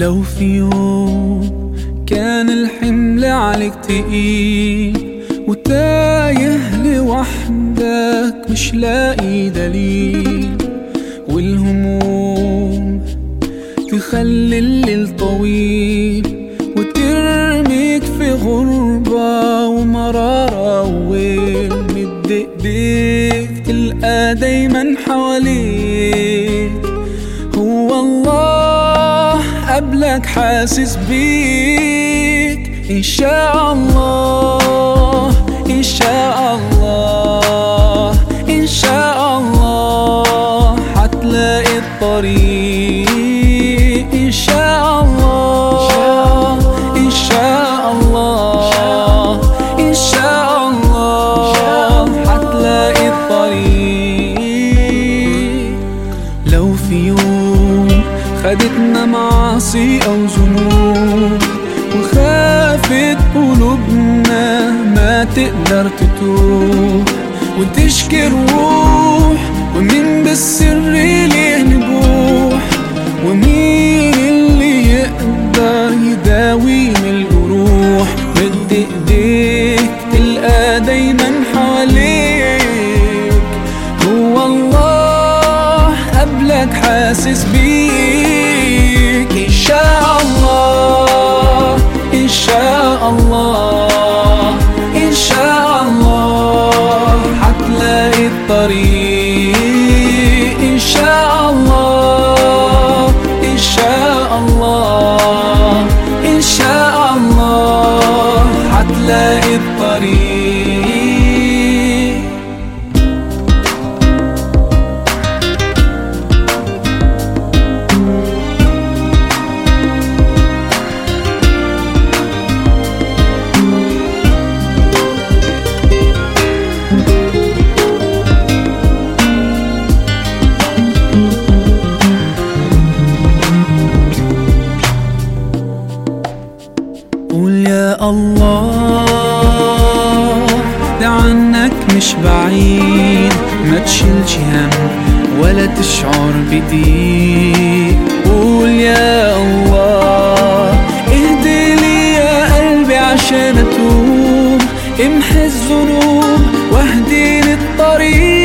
لو في يوم كان الحمل عليك تقيل وتايه لوحدك مش لاقي دليل، والهموم تخلي الليل طويل وترميك في غربة ومرارة وويل، مد ايديك تلقى دايما حواليك هو الله قبلك حاسس بيك. إن شاء الله إن شاء الله إن شاء الله حتلاقي الطريق. إن شاء الله إن شاء الله إن شاء الله حتلاقي الطريق. لو في يوم خدتنا معاصي أو ذنوب وخافت قلوبنا ما تقدر تتوب وتشكي الروح، ومين بالسر ليه نبوح، ومين اللي يقدر يداوي من الجروح، مد ايديك تلقى دايما حواليك هو الله قبلك حاسس بيك. إن شاء الله إن شاء الله إن شاء الله حتلاقي الطريق. إن شاء الله إن شاء الله إن شاء الله حتلاقي الطريق. قول يا الله ده عنك مش بعيد، ما تشيلش هم ولا تشعر بضيق. قول يا الله اهدي لي يا قلبي عشان اتوب، امحي الذنوب واهدي للطريق.